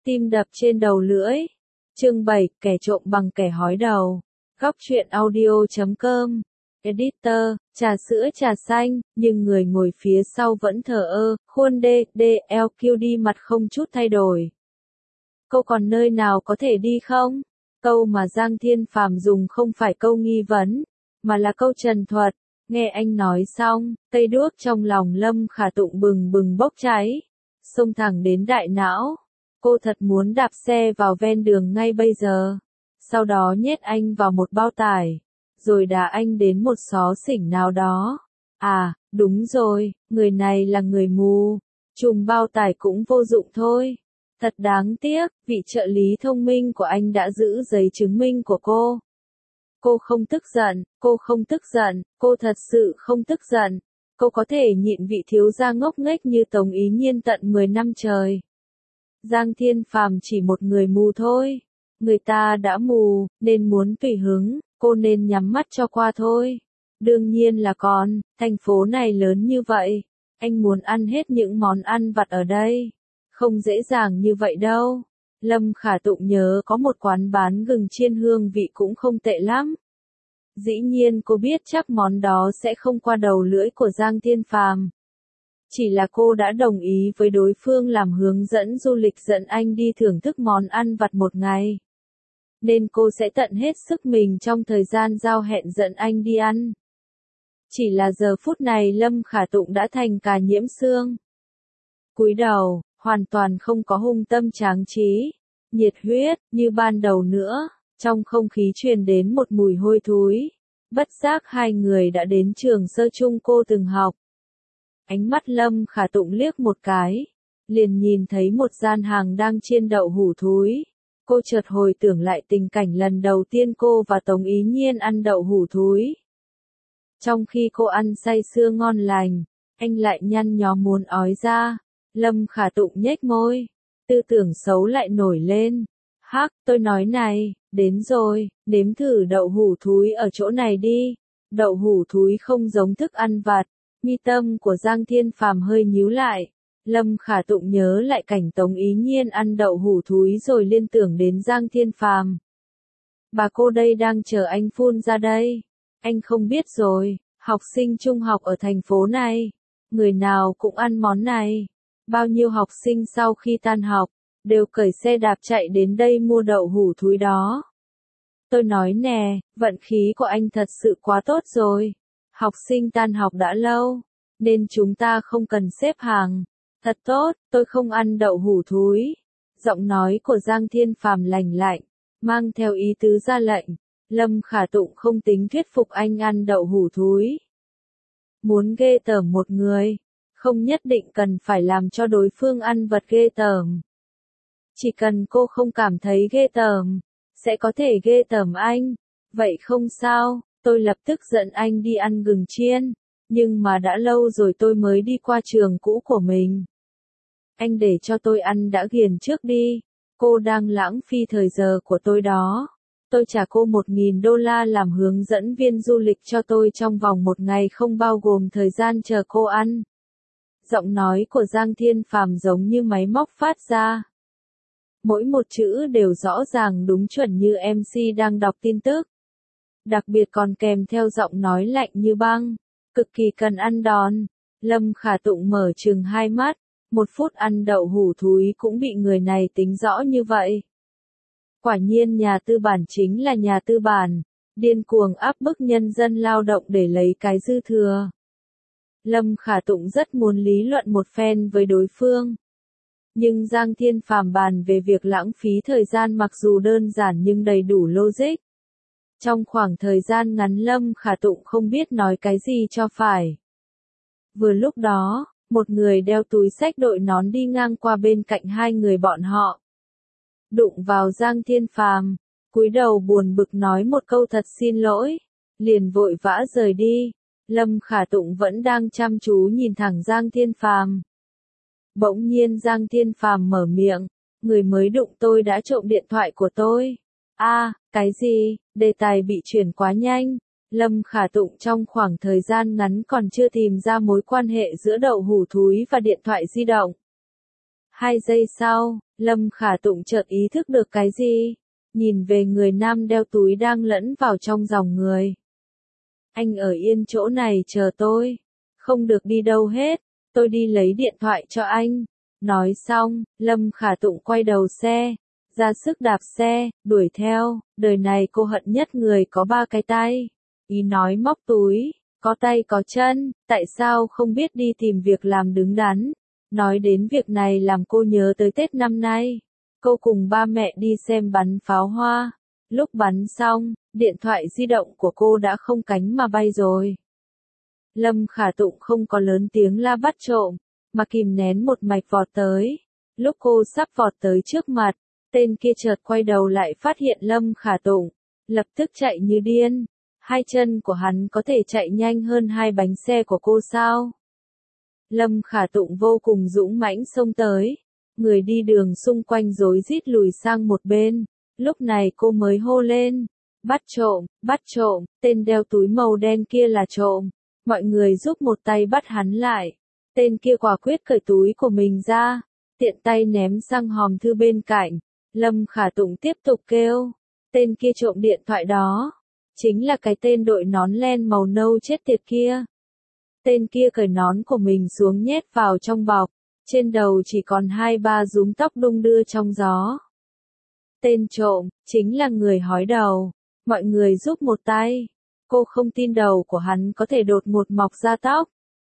Tim đập trên đầu lưỡi. Chương 7, kẻ trộm bằng kẻ hói đầu. Góc truyện audio.com. Editor, trà sữa trà xanh, nhưng người ngồi phía sau vẫn thờ ơ, khuôn DDLQD mặt không chút thay đổi. Cô còn nơi nào có thể đi không? Câu mà Giang Thiên Phàm dùng không phải câu nghi vấn, mà là câu trần thuật. Nghe anh nói xong, cây đuốc trong lòng Lâm Khả Tụng bừng bừng bốc cháy, xông thẳng đến đại não. Cô thật muốn đạp xe vào ven đường ngay bây giờ, sau đó nhét anh vào một bao tải, rồi đá anh đến một xó xỉnh nào đó. À, đúng rồi, người này là người mù, trùm bao tải cũng vô dụng thôi. Thật đáng tiếc, vị trợ lý thông minh của anh đã giữ giấy chứng minh của cô. Cô không tức giận, cô không tức giận, cô thật sự không tức giận. Cô có thể nhịn vị thiếu gia ngốc nghếch như Tống Ý Nhiên tận 10 năm trời. Giang Thiên Phàm chỉ một người mù thôi. Người ta đã mù, nên muốn tùy hứng, cô nên nhắm mắt cho qua thôi. Đương nhiên là còn, thành phố này lớn như vậy. Anh muốn ăn hết những món ăn vặt ở đây. Không dễ dàng như vậy đâu. Lâm Khả Tụng nhớ có một quán bán gừng chiên hương vị cũng không tệ lắm. Dĩ nhiên cô biết chắc món đó sẽ không qua đầu lưỡi của Giang Thiên Phàm. Chỉ là cô đã đồng ý với đối phương làm hướng dẫn du lịch dẫn anh đi thưởng thức món ăn vặt một ngày. Nên cô sẽ tận hết sức mình trong thời gian giao hẹn dẫn anh đi ăn. Chỉ là giờ phút này Lâm Khả Tụng đã thành cà nhiễm xương. Cúi đầu, hoàn toàn không có hung tâm tráng trí, nhiệt huyết, như ban đầu nữa. Trong không khí truyền đến một mùi hôi thối. Bất giác hai người đã đến trường sơ trung cô từng học. Ánh mắt Lâm Khả Tụng liếc một cái, liền nhìn thấy một gian hàng đang chiên đậu hủ thúi. Cô chợt hồi tưởng lại tình cảnh lần đầu tiên cô và Tống Ý Nhiên ăn đậu hủ thúi. Trong khi cô ăn say sưa ngon lành, anh lại nhăn nhó muốn ói ra. Lâm Khả Tụng nhếch môi, tư tưởng xấu lại nổi lên. Hắc, tôi nói này, đến rồi, nếm thử đậu hủ thúi ở chỗ này đi. Đậu hủ thúi không giống thức ăn vặt. Mi tâm của Giang Thiên Phàm hơi nhíu lại. Lâm Khả Tụng nhớ lại cảnh Tống Ý Nhiên ăn đậu hủ thúi rồi liên tưởng đến Giang Thiên Phàm. Bà cô đây đang chờ anh phun ra đây. Anh không biết rồi, học sinh trung học ở thành phố này, người nào cũng ăn món này. Bao nhiêu học sinh sau khi tan học, đều cởi xe đạp chạy đến đây mua đậu hủ thúi đó. Tôi nói nè, vận khí của anh thật sự quá tốt rồi. Học sinh tan học đã lâu, nên chúng ta không cần xếp hàng. Thật tốt, tôi không ăn đậu hủ thúi. Giọng nói của Giang Thiên Phàm lành lạnh, mang theo ý tứ ra lệnh. Lâm Khả Tụng không tính thuyết phục anh ăn đậu hủ thúi. Muốn ghê tởm một người, không nhất định cần phải làm cho đối phương ăn vật ghê tởm. Chỉ cần cô không cảm thấy ghê tởm, sẽ có thể ghê tởm anh. Vậy không sao, tôi lập tức dẫn anh đi ăn gừng chiên. Nhưng mà đã lâu rồi tôi mới đi qua trường cũ của mình. Anh để cho tôi ăn đã ghiền trước đi. Cô đang lãng phí thời giờ của tôi đó. Tôi trả cô $1.000 làm hướng dẫn viên du lịch cho tôi trong vòng một ngày không bao gồm thời gian chờ cô ăn. Giọng nói của Giang Thiên Phàm giống như máy móc phát ra. Mỗi một chữ đều rõ ràng đúng chuẩn như MC đang đọc tin tức. Đặc biệt còn kèm theo giọng nói lạnh như băng, cực kỳ cần ăn đòn. Lâm Khả Tụng mở trừng hai mắt, 1 phút ăn đậu hủ thúi cũng bị người này tính rõ như vậy. Quả nhiên nhà tư bản chính là nhà tư bản, điên cuồng áp bức nhân dân lao động để lấy cái dư thừa. Lâm Khả Tụng rất muốn lý luận một phen với đối phương. Nhưng Giang Thiên Phàm bàn về việc lãng phí thời gian mặc dù đơn giản nhưng đầy đủ logic. Trong khoảng thời gian ngắn Lâm Khả Tụng không biết nói cái gì cho phải. Vừa lúc đó, một người đeo túi xách đội nón đi ngang qua bên cạnh hai người bọn họ. Đụng vào Giang Thiên Phàm, cúi đầu buồn bực nói một câu thật xin lỗi, liền vội vã rời đi. Lâm Khả Tụng vẫn đang chăm chú nhìn thẳng Giang Thiên Phàm. Bỗng nhiên Giang Thiên Phàm mở miệng, người mới đụng tôi đã trộm điện thoại của tôi. Cái gì? Đề tài bị chuyển quá nhanh. Lâm Khả Tụng trong khoảng thời gian ngắn còn chưa tìm ra mối quan hệ giữa đậu hủ thúi và điện thoại di động. 2 giây sau, Lâm Khả Tụng chợt ý thức được cái gì, nhìn về người nam đeo túi đang lẫn vào trong dòng người. Anh ở yên chỗ này chờ tôi, không được đi đâu hết, tôi đi lấy điện thoại cho anh. Nói xong, Lâm Khả Tụng quay đầu xe, ra sức đạp xe, đuổi theo, đời này cô hận nhất người có 3 cái tay. Ý nói móc túi, có tay có chân, tại sao không biết đi tìm việc làm đứng đắn. Nói đến việc này làm cô nhớ tới Tết năm nay. Cô cùng ba mẹ đi xem bắn pháo hoa. Lúc bắn xong, điện thoại di động của cô đã không cánh mà bay rồi. Lâm Khả Tụng không có lớn tiếng la bắt trộm, mà kìm nén một mạch vọt tới. Lúc cô sắp vọt tới trước mặt, tên kia chợt quay đầu lại phát hiện Lâm Khả Tụng, lập tức chạy như điên. 2 chân của hắn có thể chạy nhanh hơn 2 bánh xe của cô sao? Lâm Khả Tụng vô cùng dũng mãnh xông tới, người đi đường xung quanh rối rít lùi sang một bên. Lúc này cô mới hô lên, bắt trộm, tên đeo túi màu đen kia là trộm. Mọi người giúp một tay bắt hắn lại. Tên kia quả quyết cởi túi của mình ra, tiện tay ném sang hòm thư bên cạnh. Lâm Khả Tụng tiếp tục kêu, tên kia trộm điện thoại đó, chính là cái tên đội nón len màu nâu chết tiệt kia. Tên kia cởi nón của mình xuống nhét vào trong bọc, trên đầu chỉ còn 2-3 rúm tóc đung đưa trong gió. Tên trộm, chính là người hói đầu, mọi người giúp một tay. Cô không tin đầu của hắn có thể đột ngột mọc ra tóc.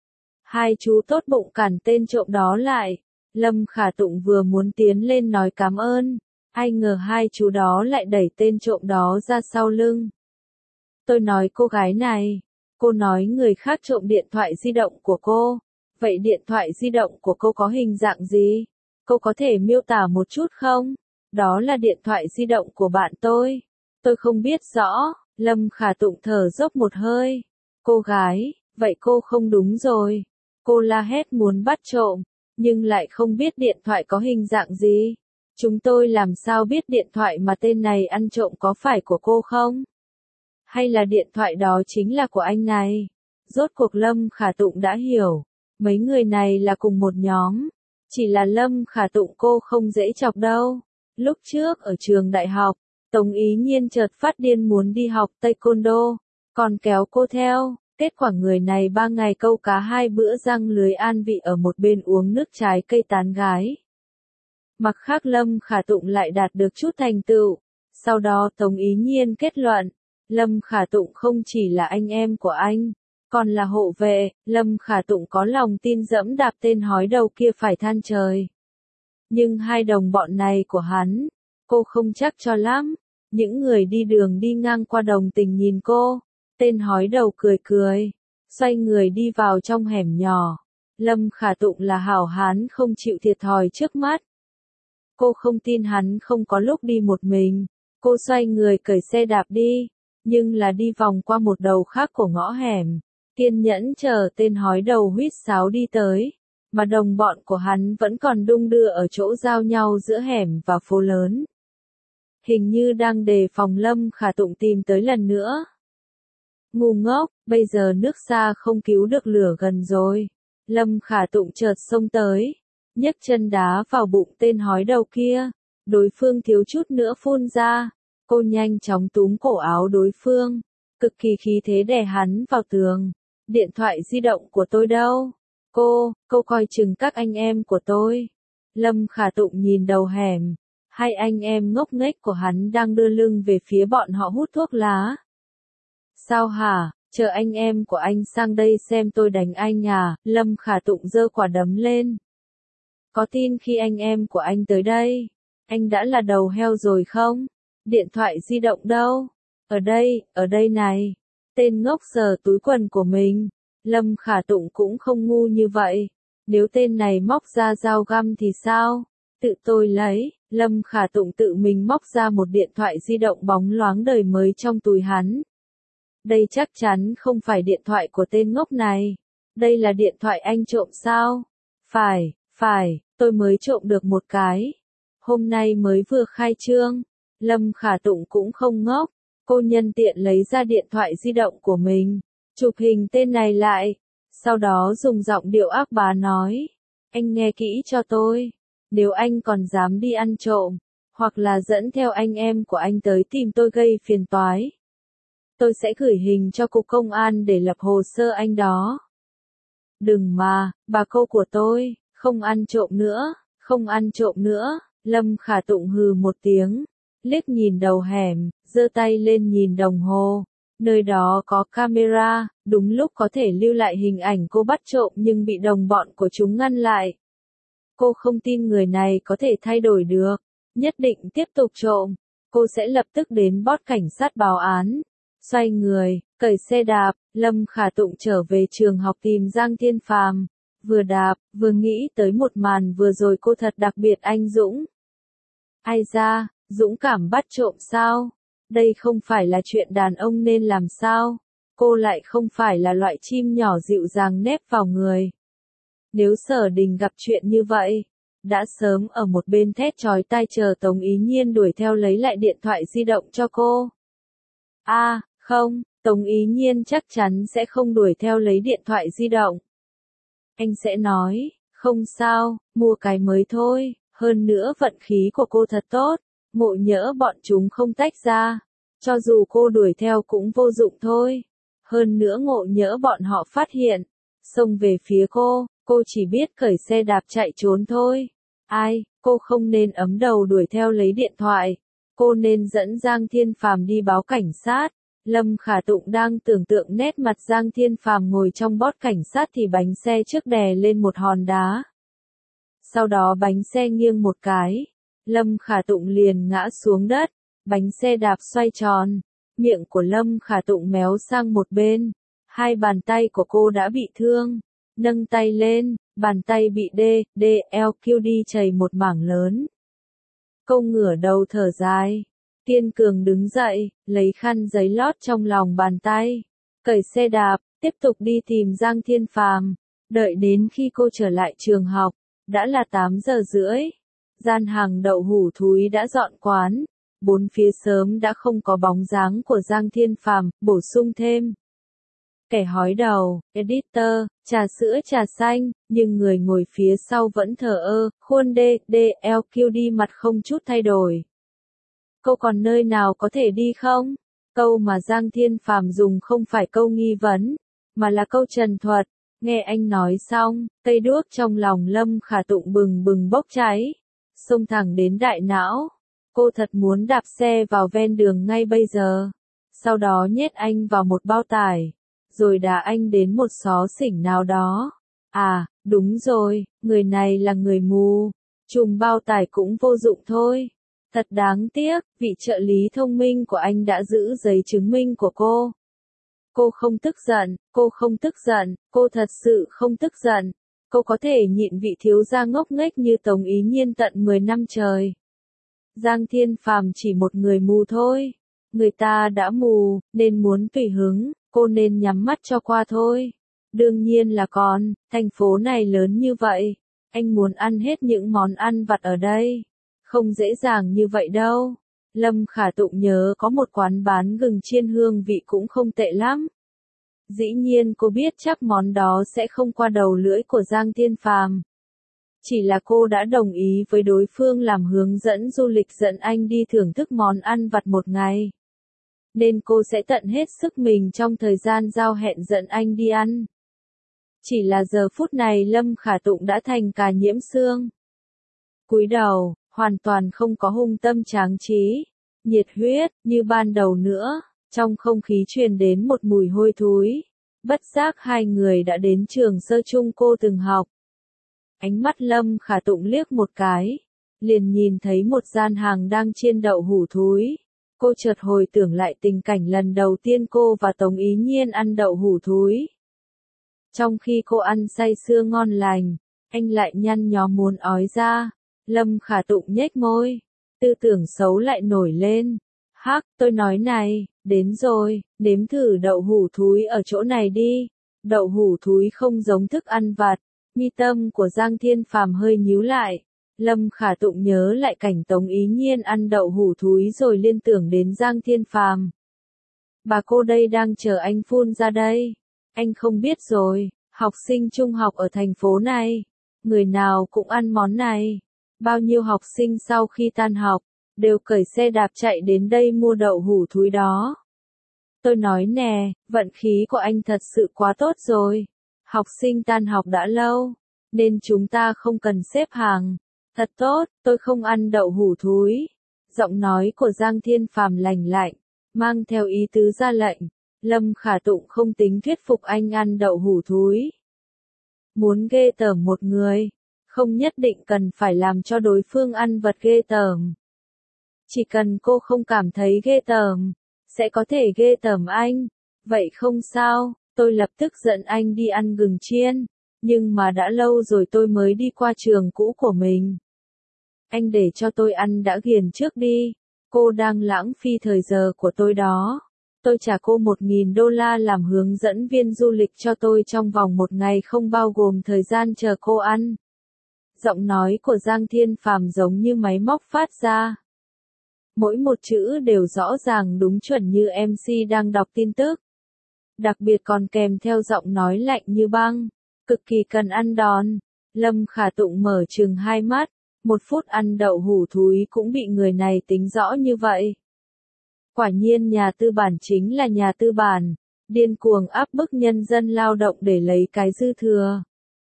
2 chú tốt bụng cản tên trộm đó lại. Lâm Khả Tụng vừa muốn tiến lên nói cảm ơn, ai ngờ 2 chú đó lại đẩy tên trộm đó ra sau lưng. Tôi nói cô gái này, cô nói người khác trộm điện thoại di động của cô. Vậy điện thoại di động của cô có hình dạng gì? Cô có thể miêu tả một chút không? Đó là điện thoại di động của bạn tôi. Tôi không biết rõ. Lâm Khả Tụng thở dốc một hơi. Cô gái, vậy cô không đúng rồi. Cô la hét muốn bắt trộm, nhưng lại không biết điện thoại có hình dạng gì. Chúng tôi làm sao biết điện thoại mà tên này ăn trộm có phải của cô không? Hay là điện thoại đó chính là của anh này? Rốt cuộc Lâm Khả Tụng đã hiểu. Mấy người này là cùng một nhóm. Chỉ là Lâm Khả Tụng cô không dễ chọc đâu. Lúc trước ở trường đại học, Tống Ý Nhiên chợt phát điên muốn đi học taekwondo, còn kéo cô theo. Kết quả người này 3 ngày câu cá 2 bữa răng lưới an vị ở một bên uống nước trái cây tán gái. Mặt khác Lâm Khả Tụng lại đạt được chút thành tựu. Sau đó Tống Ý Nhiên kết luận, Lâm Khả Tụng không chỉ là anh em của anh, còn là hộ vệ. Lâm Khả Tụng có lòng tin dẫm đạp tên hói đầu kia phải than trời. Nhưng 2 đồng bọn này của hắn, cô không chắc cho lắm. Những người đi đường đi ngang qua đồng tình nhìn cô. Tên hói đầu cười cười, xoay người đi vào trong hẻm nhỏ. Lâm Khả Tụng là hảo hán không chịu thiệt thòi trước mắt. Cô không tin hắn không có lúc đi một mình. Cô xoay người cởi xe đạp đi, nhưng là đi vòng qua một đầu khác của ngõ hẻm. Kiên nhẫn chờ tên hói đầu huýt sáo đi tới, mà đồng bọn của hắn vẫn còn đung đưa ở chỗ giao nhau giữa hẻm và phố lớn. Hình như đang đề phòng Lâm Khả Tụng tìm tới lần nữa. Ngu ngốc, bây giờ nước xa không cứu được lửa gần rồi. Lâm Khả Tụng chợt xông tới, nhấc chân đá vào bụng tên hói đầu kia. Đối phương thiếu chút nữa phun ra. Cô nhanh chóng túm cổ áo đối phương, cực kỳ khí thế đè hắn vào tường. Điện thoại di động của tôi đâu? Cô coi chừng các anh em của tôi. Lâm Khả Tụng nhìn đầu hẻm. 2 anh em ngốc nghếch của hắn đang đưa lưng về phía bọn họ hút thuốc lá. Sao hả? Chờ anh em của anh sang đây xem tôi đánh anh à? Lâm Khả Tụng giơ quả đấm lên. Có tin khi anh em của anh tới đây, anh đã là đầu heo rồi không? Điện thoại di động đâu? Ở đây này. Tên ngốc sờ túi quần của mình. Lâm Khả Tụng cũng không ngu như vậy. Nếu tên này móc ra dao găm thì sao? Tự tôi lấy. Lâm Khả Tụng tự mình móc ra một điện thoại di động bóng loáng đời mới trong túi hắn. Đây chắc chắn không phải điện thoại của tên ngốc này. Đây là điện thoại anh trộm sao? Phải, tôi mới trộm được một cái. Hôm nay mới vừa khai trương. Lâm Khả Tụng cũng không ngốc. Cô nhân tiện lấy ra điện thoại di động của mình, chụp hình tên này lại. Sau đó dùng giọng điệu ác bá nói. Anh nghe kỹ cho tôi. Nếu anh còn dám đi ăn trộm, hoặc là dẫn theo anh em của anh tới tìm tôi gây phiền toái, tôi sẽ gửi hình cho cục công an để lập hồ sơ anh đó. Đừng mà, bà cô của tôi, không ăn trộm nữa, không ăn trộm nữa. Lâm Khả Tụng hừ một tiếng, liếc nhìn đầu hẻm, giơ tay lên nhìn đồng hồ. Nơi đó có camera, đúng lúc có thể lưu lại hình ảnh cô bắt trộm nhưng bị đồng bọn của chúng ngăn lại. Cô không tin người này có thể thay đổi được, nhất định tiếp tục trộm. Cô sẽ lập tức đến bót cảnh sát báo án. Xoay người, cởi xe đạp, Lâm Khả Tụng trở về trường học tìm Giang Thiên Phàm. Vừa đạp, vừa nghĩ tới một màn vừa rồi cô thật đặc biệt anh Dũng. Ai ra, dũng cảm bắt trộm sao? Đây không phải là chuyện đàn ông nên làm sao? Cô lại không phải là loại chim nhỏ dịu dàng nép vào người. Nếu Sở Đình gặp chuyện như vậy, đã sớm ở một bên thét chói tai chờ Tống Ý Nhiên đuổi theo lấy lại điện thoại di động cho cô. Không, Tống Ý Nhiên chắc chắn sẽ không đuổi theo lấy điện thoại di động. Anh sẽ nói, không sao, mua cái mới thôi, hơn nữa vận khí của cô thật tốt, ngộ nhỡ bọn chúng không tách ra, cho dù cô đuổi theo cũng vô dụng thôi. Hơn nữa ngộ nhỡ bọn họ phát hiện, xông về phía cô chỉ biết cởi xe đạp chạy trốn thôi. Cô không nên ấm đầu đuổi theo lấy điện thoại, cô nên dẫn Giang Thiên Phàm đi báo cảnh sát. Lâm Khả Tụng đang tưởng tượng nét mặt Giang Thiên Phàm ngồi trong bót cảnh sát thì bánh xe trước đè lên một hòn đá. Sau đó bánh xe nghiêng một cái, Lâm Khả Tụng liền ngã xuống đất, bánh xe đạp xoay tròn, miệng của Lâm Khả Tụng méo sang một bên, hai bàn tay của cô đã bị thương, nâng tay lên, bàn tay bị DLQD chảy một mảng lớn. Cô ngửa đầu thở dài. Kiên cường đứng dậy, lấy khăn giấy lót trong lòng bàn tay, cởi xe đạp, tiếp tục đi tìm Giang Thiên Phàm. Đợi đến khi cô trở lại trường học, đã là 8 giờ rưỡi. Gian hàng đậu hủ thúi đã dọn quán, bốn phía sớm đã không có bóng dáng của Giang Thiên Phàm, bổ sung thêm. Kẻ hói đầu, editor, trà sữa trà xanh, nhưng người ngồi phía sau vẫn thờ ơ, khuôn DLQD mặt không chút thay đổi. Cô còn nơi nào có thể đi không? Câu mà Giang Thiên Phàm dùng không phải câu nghi vấn, mà là câu trần thuật. Nghe anh nói xong, cây đuốc trong lòng Lâm Khả Tụng bừng bừng bốc cháy, xông thẳng đến đại não. Cô thật muốn đạp xe vào ven đường ngay bây giờ, sau đó nhét anh vào một bao tải, rồi đá anh đến một xó xỉnh nào đó. Đúng rồi, người này là người mù, trùm bao tải cũng vô dụng thôi. Thật đáng tiếc, vị trợ lý thông minh của anh đã giữ giấy chứng minh của cô. Cô không tức giận, cô thật sự không tức giận. Cô có thể nhịn vị thiếu gia ngốc nghếch như Tống Ý Nhiên tận 10 năm trời. Giang Thiên Phàm chỉ một người mù thôi. Người ta đã mù, nên muốn tùy hứng, cô nên nhắm mắt cho qua thôi. Đương nhiên là còn, thành phố này lớn như vậy, anh muốn ăn hết những món ăn vặt ở đây. Không dễ dàng như vậy đâu. Lâm Khả Tụng nhớ có một quán bán gừng chiên hương vị cũng không tệ lắm. Dĩ nhiên cô biết chắc món đó sẽ không qua đầu lưỡi của Giang Thiên Phàm. Chỉ là cô đã đồng ý với đối phương làm hướng dẫn du lịch dẫn anh đi thưởng thức món ăn vặt một ngày. Nên cô sẽ tận hết sức mình trong thời gian giao hẹn dẫn anh đi ăn. Chỉ là giờ phút này Lâm Khả Tụng đã thành cà nhiễm xương. Cúi đầu, hoàn toàn không có hung tâm tráng trí, nhiệt huyết, như ban đầu nữa, trong không khí truyền đến một mùi hôi thối. Bất giác hai người đã đến trường sơ trung cô từng học. Ánh mắt Lâm Khả Tụng liếc một cái, liền nhìn thấy một gian hàng đang chiên đậu hủ thúi. Cô chợt hồi tưởng lại tình cảnh lần đầu tiên cô và Tống Ý Nhiên ăn đậu hủ thúi. Trong khi cô ăn say sưa ngon lành, anh lại nhăn nhó muốn ói ra. Lâm Khả Tụng nhếch môi, tư tưởng xấu lại nổi lên. Tôi nói này, đến rồi, nếm thử đậu hủ thúi ở chỗ này đi. Đậu hủ thúi không giống thức ăn vặt. Mi tâm của Giang Thiên Phàm hơi nhíu lại. Lâm Khả Tụng nhớ lại cảnh Tống Ý Nhiên ăn đậu hủ thúi rồi liên tưởng đến Giang Thiên Phàm. Bà cô đây đang chờ anh phun ra đây. Anh không biết rồi, học sinh trung học ở thành phố này, người nào cũng ăn món này. Bao nhiêu học sinh sau khi tan học, đều cởi xe đạp chạy đến đây mua đậu hũ thúi đó. Tôi nói nè, vận khí của anh thật sự quá tốt rồi. Học sinh tan học đã lâu, nên chúng ta không cần xếp hàng. Thật tốt, tôi không ăn đậu hũ thúi. Giọng nói của Giang Thiên Phàm lành lạnh, mang theo ý tứ ra lệnh. Lâm Khả Tụng không tính thuyết phục anh ăn đậu hũ thúi. Muốn ghê tởm một người, không nhất định cần phải làm cho đối phương ăn vật ghê tởm. Chỉ cần cô không cảm thấy ghê tởm, sẽ có thể ghê tởm anh. Vậy không sao, tôi lập tức dẫn anh đi ăn gừng chiên. Nhưng mà đã lâu rồi tôi mới đi qua trường cũ của mình. Anh để cho tôi ăn đã ghiền trước đi. Cô đang lãng phí thời giờ của tôi đó. Tôi trả cô $1.000 làm hướng dẫn viên du lịch cho tôi trong vòng 1 ngày không bao gồm thời gian chờ cô ăn. Giọng nói của Giang Thiên Phàm giống như máy móc phát ra. Mỗi một chữ đều rõ ràng đúng chuẩn như MC đang đọc tin tức. Đặc biệt còn kèm theo giọng nói lạnh như băng, cực kỳ cần ăn đòn. Lâm Khả Tụng mở trừng hai mắt, 1 phút ăn đậu hũ thúi cũng bị người này tính rõ như vậy. Quả nhiên nhà tư bản chính là nhà tư bản, điên cuồng áp bức nhân dân lao động để lấy cái dư thừa.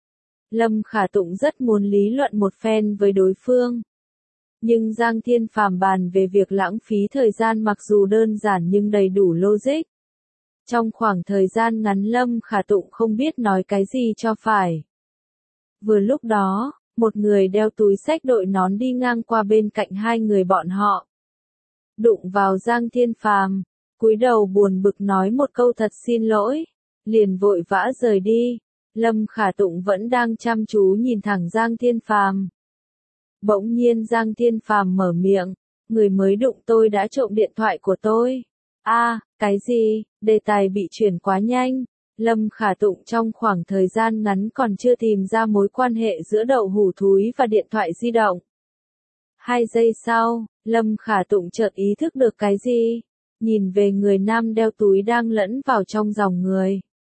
Lâm Khả Tụng rất muốn lý luận một phen với đối phương. Nhưng Giang Thiên Phàm bàn về việc lãng phí thời gian mặc dù đơn giản nhưng đầy đủ logic. Trong khoảng thời gian ngắn Lâm Khả Tụng không biết nói cái gì cho phải. Vừa lúc đó, một người đeo túi xách đội nón đi ngang qua bên cạnh hai người bọn họ. Đụng vào Giang Thiên Phàm, cúi đầu buồn bực nói một câu thật xin lỗi, liền vội vã rời đi. Lâm Khả Tụng vẫn đang chăm chú nhìn thẳng Giang Thiên Phàm. Bỗng nhiên Giang Thiên Phàm mở miệng, người mới đụng tôi đã trộm điện thoại của tôi. Cái gì? Đề tài bị chuyển quá nhanh. Lâm Khả Tụng trong khoảng thời gian ngắn còn chưa tìm ra mối quan hệ giữa đậu hũ thúi và điện thoại di động. 2 giây sau, Lâm Khả Tụng chợt ý thức được cái gì, nhìn về người nam đeo túi đang lẫn vào trong dòng người.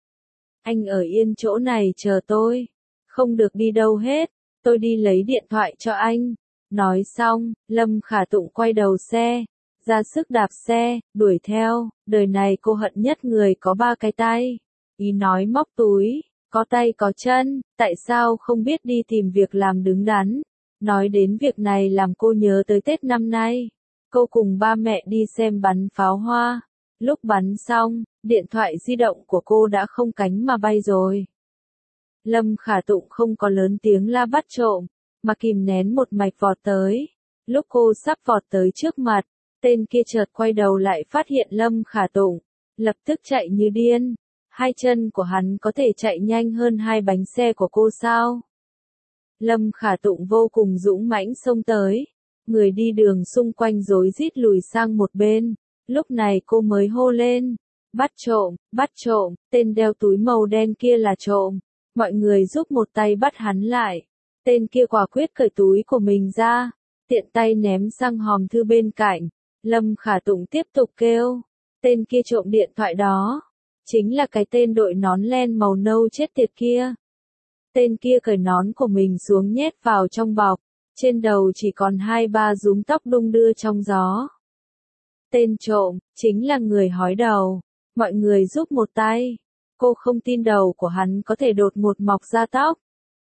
Anh ở yên chỗ này chờ tôi, không được đi đâu hết, tôi đi lấy điện thoại cho anh. Nói xong, Lâm Khả Tụng quay đầu xe, ra sức đạp xe, đuổi theo. Đời này cô hận nhất người có 3 cái tay. Ý nói móc túi, có tay có chân, tại sao không biết đi tìm việc làm đứng đắn. Nói đến việc này làm cô nhớ tới Tết năm nay. Cô cùng ba mẹ đi xem bắn pháo hoa. Lúc bắn xong, điện thoại di động của cô đã không cánh mà bay rồi. Lâm Khả Tụng không có lớn tiếng la bắt trộm, mà kìm nén một mạch vọt tới. Lúc cô sắp vọt tới trước mặt, tên kia chợt quay đầu lại phát hiện Lâm Khả Tụng, lập tức chạy như điên. 2 chân của hắn có thể chạy nhanh hơn 2 bánh xe của cô sao? Lâm Khả Tụng vô cùng dũng mãnh xông tới. Người đi đường xung quanh rối rít lùi sang một bên. Lúc này cô mới hô lên. Bắt trộm, tên đeo túi màu đen kia là trộm. Mọi người giúp một tay bắt hắn lại. Tên kia quả quyết cởi túi của mình ra, tiện tay ném sang hòm thư bên cạnh. Lâm Khả Tụng tiếp tục kêu. Tên kia trộm điện thoại đó. Chính là cái tên đội nón len màu nâu chết tiệt kia. Tên kia cởi nón của mình xuống nhét vào trong bọc, trên đầu chỉ còn 2-3 rúm tóc đung đưa trong gió. Tên trộm, chính là người hói đầu. Mọi người giúp một tay. Cô không tin đầu của hắn có thể đột ngột mọc ra tóc.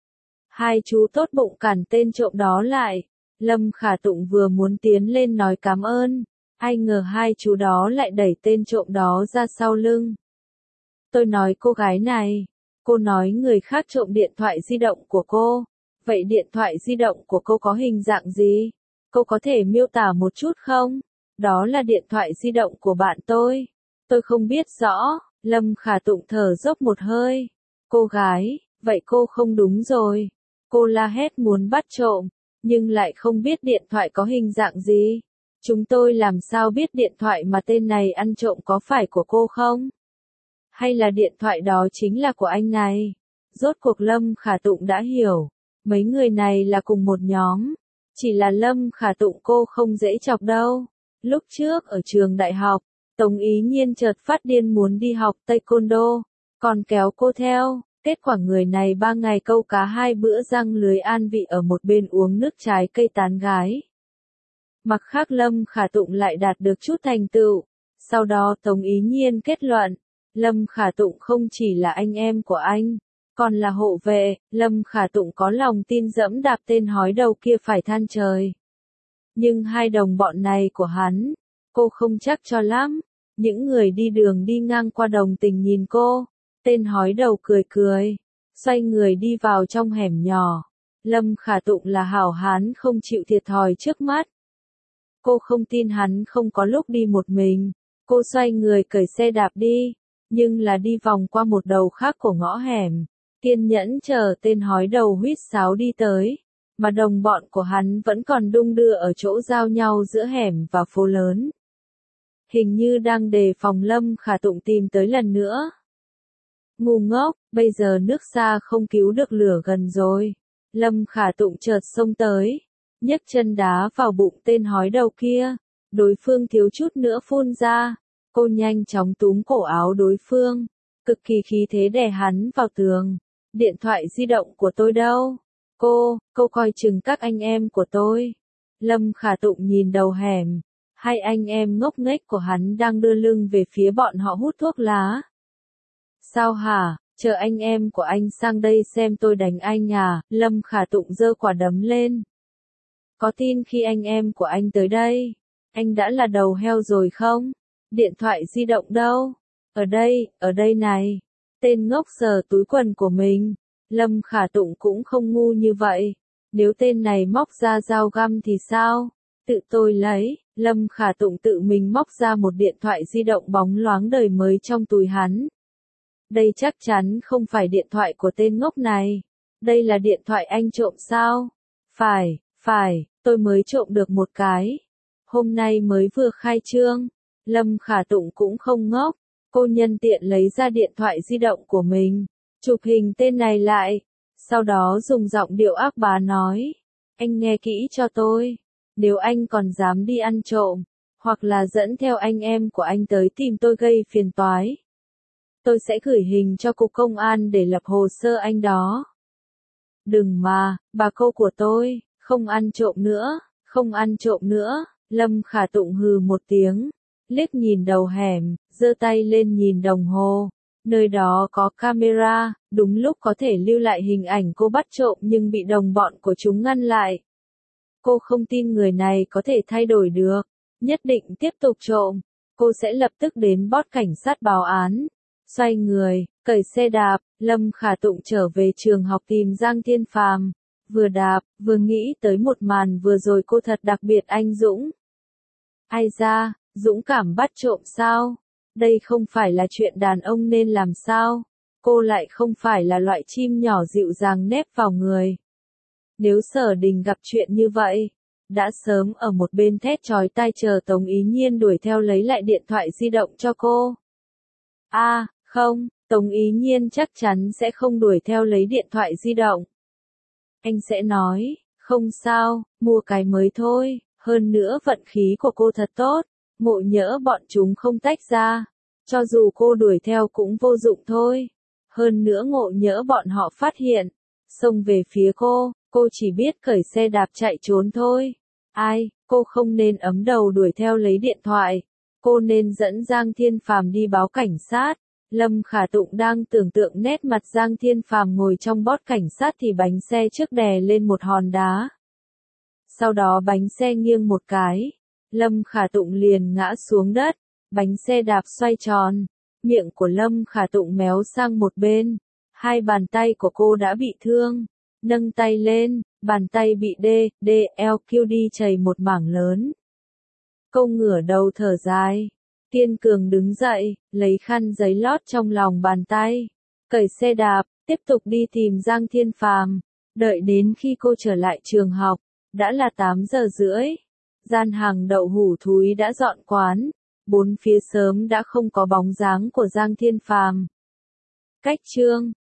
2 chú tốt bụng cản tên trộm đó lại. Lâm Khả Tụng vừa muốn tiến lên nói cảm ơn. Ai ngờ 2 chú đó lại đẩy tên trộm đó ra sau lưng. Tôi nói cô gái này. Cô nói người khác trộm điện thoại di động của cô. Vậy điện thoại di động của cô có hình dạng gì? Cô có thể miêu tả một chút không? Đó là điện thoại di động của bạn tôi. Tôi không biết rõ. Lâm Khả Tụng thở dốc một hơi. Cô gái, vậy cô không đúng rồi. Cô la hét muốn bắt trộm, nhưng lại không biết điện thoại có hình dạng gì. Chúng tôi làm sao biết điện thoại mà tên này ăn trộm có phải của cô không? Hay là điện thoại đó chính là của anh này? Rốt cuộc Lâm Khả Tụng đã hiểu. Mấy người này là cùng một nhóm. Chỉ là Lâm Khả Tụng cô không dễ chọc đâu. Lúc trước ở trường đại học, Tống Ý Nhiên chợt phát điên muốn đi học taekwondo, còn kéo cô theo. Kết quả người này 3 ngày câu cá 2 bữa răng lưới an vị ở một bên uống nước trái cây tán gái. Mặt khác Lâm Khả Tụng lại đạt được chút thành tựu. Sau đó Tống Ý Nhiên kết luận, Lâm Khả Tụng không chỉ là anh em của anh, còn là hộ vệ. Lâm Khả Tụng có lòng tin dẫm đạp tên hói đầu kia phải than trời. Nhưng hai đồng bọn này của hắn, cô không chắc cho lắm. Những người đi đường đi ngang qua đồng tình nhìn cô, tên hói đầu cười cười, xoay người đi vào trong hẻm nhỏ. Lâm Khả Tụng là hảo hán không chịu thiệt thòi trước mắt. Cô không tin hắn không có lúc đi một mình. Cô xoay người cởi xe đạp đi, nhưng là đi vòng qua một đầu khác của ngõ hẻm, kiên nhẫn chờ tên hói đầu huýt sáo đi tới, mà đồng bọn của hắn vẫn còn đung đưa ở chỗ giao nhau giữa hẻm và phố lớn. Hình như đang đề phòng Lâm Khả Tụng tìm tới lần nữa. Ngu ngốc, bây giờ nước xa không cứu được lửa gần rồi. Lâm Khả Tụng chợt xông tới, nhấc chân đá vào bụng tên hói đầu kia. Đối phương thiếu chút nữa phun ra, cô nhanh chóng túm cổ áo đối phương, cực kỳ khí thế đè hắn vào tường. Điện thoại di động của tôi đâu? Cô coi chừng các anh em của tôi. Lâm Khả Tụng nhìn đầu hẻm, hai anh em ngốc nghếch của hắn đang đưa lưng về phía bọn họ hút thuốc lá. Sao hả, chờ anh em của anh sang đây xem tôi đánh anh à? Lâm Khả Tụng giơ quả đấm lên. Có tin khi anh em của anh tới đây, anh đã là đầu heo rồi không? Điện thoại di động đâu? Ở đây này. Tên ngốc sờ túi quần của mình. Lâm Khả Tụng cũng không ngu như vậy. Nếu tên này móc ra dao găm thì sao? Tự tôi lấy. Lâm Khả Tụng tự mình móc ra một điện thoại di động bóng loáng đời mới trong túi hắn. Đây chắc chắn không phải điện thoại của tên ngốc này. Đây là điện thoại anh trộm sao? Phải, tôi mới trộm được một cái. Hôm nay mới vừa khai trương. Lâm Khả Tụng cũng không ngốc. Cô nhân tiện lấy ra điện thoại di động của mình, chụp hình tên này lại. Sau đó dùng giọng điệu ác bá nói. Anh nghe kỹ cho tôi. Nếu anh còn dám đi ăn trộm, hoặc là dẫn theo anh em của anh tới tìm tôi gây phiền toái, tôi sẽ gửi hình cho cục công an để lập hồ sơ anh đó. Đừng mà, bà cô của tôi, không ăn trộm nữa. Lâm Khả Tụng hừ một tiếng, liếc nhìn đầu hẻm, giơ tay lên nhìn đồng hồ. Nơi đó có camera, đúng lúc có thể lưu lại hình ảnh cô bắt trộm nhưng bị đồng bọn của chúng ngăn lại. Cô không tin người này có thể thay đổi được, nhất định tiếp tục trộm. Cô sẽ lập tức đến bót cảnh sát báo án. Xoay người, cởi xe đạp, Lâm Khả Tụng trở về trường học tìm Giang Thiên Phàm. Vừa đạp, vừa nghĩ tới một màn vừa rồi cô thật đặc biệt anh Dũng. Ai ra, dũng cảm bắt trộm sao? Đây không phải là chuyện đàn ông nên làm sao? Cô lại không phải là loại chim nhỏ dịu dàng nép vào người. Nếu Sở Đình gặp chuyện như vậy, đã sớm ở một bên thét chói tai chờ Tống Ý Nhiên đuổi theo lấy lại điện thoại di động cho cô. Không, Tống Ý Nhiên chắc chắn sẽ không đuổi theo lấy điện thoại di động. Anh sẽ nói, không sao, mua cái mới thôi, hơn nữa vận khí của cô thật tốt, ngộ nhỡ bọn chúng không tách ra, cho dù cô đuổi theo cũng vô dụng thôi. Hơn nữa ngộ nhỡ bọn họ phát hiện, xông về phía cô chỉ biết cởi xe đạp chạy trốn thôi. Cô không nên ấm đầu đuổi theo lấy điện thoại, cô nên dẫn Giang Thiên Phàm đi báo cảnh sát. Lâm Khả Tụng đang tưởng tượng nét mặt Giang Thiên Phàm ngồi trong bót cảnh sát thì bánh xe trước đè lên một hòn đá. Sau đó bánh xe nghiêng một cái, Lâm Khả Tụng liền ngã xuống đất, bánh xe đạp xoay tròn, miệng của Lâm Khả Tụng méo sang một bên, hai bàn tay của cô đã bị thương, nâng tay lên, bàn tay bị DLQ đi chảy một mảng lớn. Cô ngửa đầu thở dài, kiên cường đứng dậy, lấy khăn giấy lót trong lòng bàn tay, cởi xe đạp, tiếp tục đi tìm Giang Thiên Phàm. Đợi đến khi cô trở lại trường học, đã là 8 giờ rưỡi. Gian hàng đậu hủ thúi đã dọn quán, bốn phía sớm đã không có bóng dáng của Giang Thiên Phàm. Cách chương